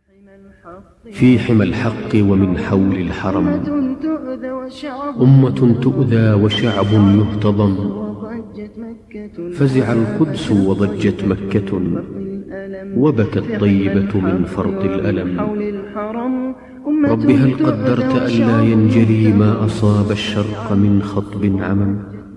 في حمى الحق ومن حول الحرم أمة تؤذى وشعب يهتضم، فزع القدس وضجت مكة وبكت طيبة من فرط الألم. رب هل قدرت ألا ينجلي ما أصاب الشرق من خطب عمم؟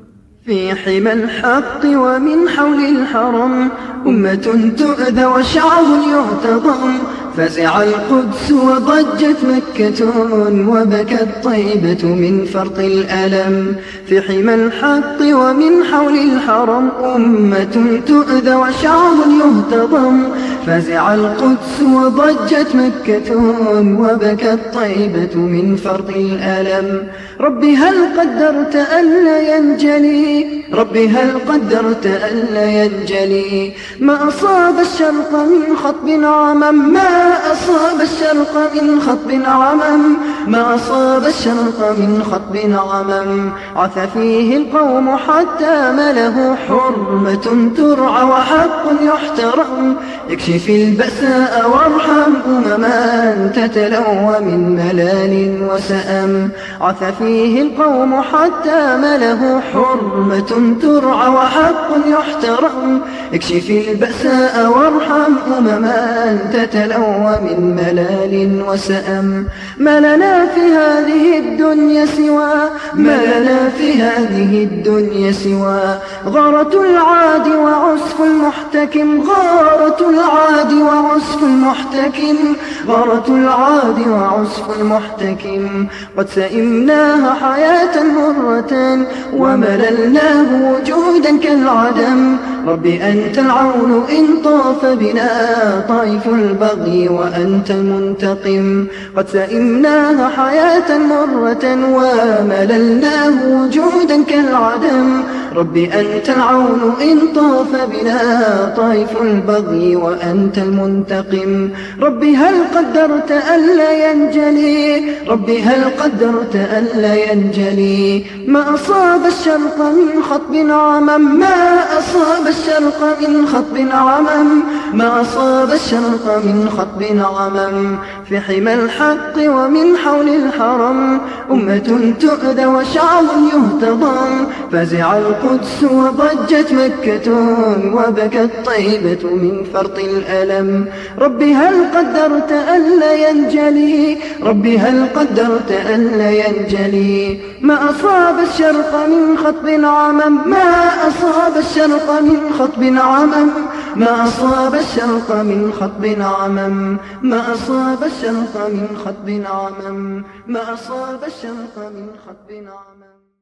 في حمى الحق ومن حول الحرم أمة تؤذى وشعب يهتضم، فزع القدس وضجت مكة وبكت طيبة من فرط الألم. في حمى الحق ومن حول الحرم أمة تؤذى وشعب يهتضم، فزع القدس وضجت مكة وبكت طيبة من فرط الألم. ربي هل قدرت ألا ينجلي، ربي هل قدرت ألا ينجلي ما أصاب الشرق من خطب عمم، ما أصاب الشرق من خطب عمم، ما أصاب الشرق من خطب عمم. عث فيه القوم حتى مله حرمة ترعى وحق يحترم، اكشف البأساء وارحم أمما تتلوى من ملال وسأم. عث فيه القوم حتى مله حرمة ترعى وحق يحترم، اكشف البأساء وارحم أمما تتلوى من ملال وسأم. ما لنا في هذه الدنيا سوى، ما لنا في هذه الدنيا سوى غارة العاد وعسف المحتكم، غارة العاد وعسف المحتكم، غارة العاد وعسف المحتكم. قد سئمناها حياة مرة ومللناه وجودا كالعدم. ربي أنت العون إن طاف بنا طائف البغي وأنت المنتقم. قد سئمناها حياة مرة ومللناه وجودا كالعدم. ربي أنت العون إن طاف بنا طائف البغي وأنت المنتقم. ربي هل قدرت ألا ينجلي، ربي هل قدرت ألا ينجلي ما أصاب الشرق من خطب عمم، ما أصاب الشرق من خطب عمم، ما أصاب الشرق من خطب عمم. في حمى الحق ومن حول الحرم أمة تؤذى وشعب يهتضم، فزع القدس وضجت مكة وبكت طيبة من فرط الألم. ربي هل قدرت ألا ينجلي، ربي هل قدرت ألا ينجلي ما أصاب الشرق من خطب عمم، ما أصاب الشرق من خطب عمم، ما أصاب الشرق من خطب عمم، ما أصاب الشرق من خطب عمم، ما أصاب الشرق من خطب عمم.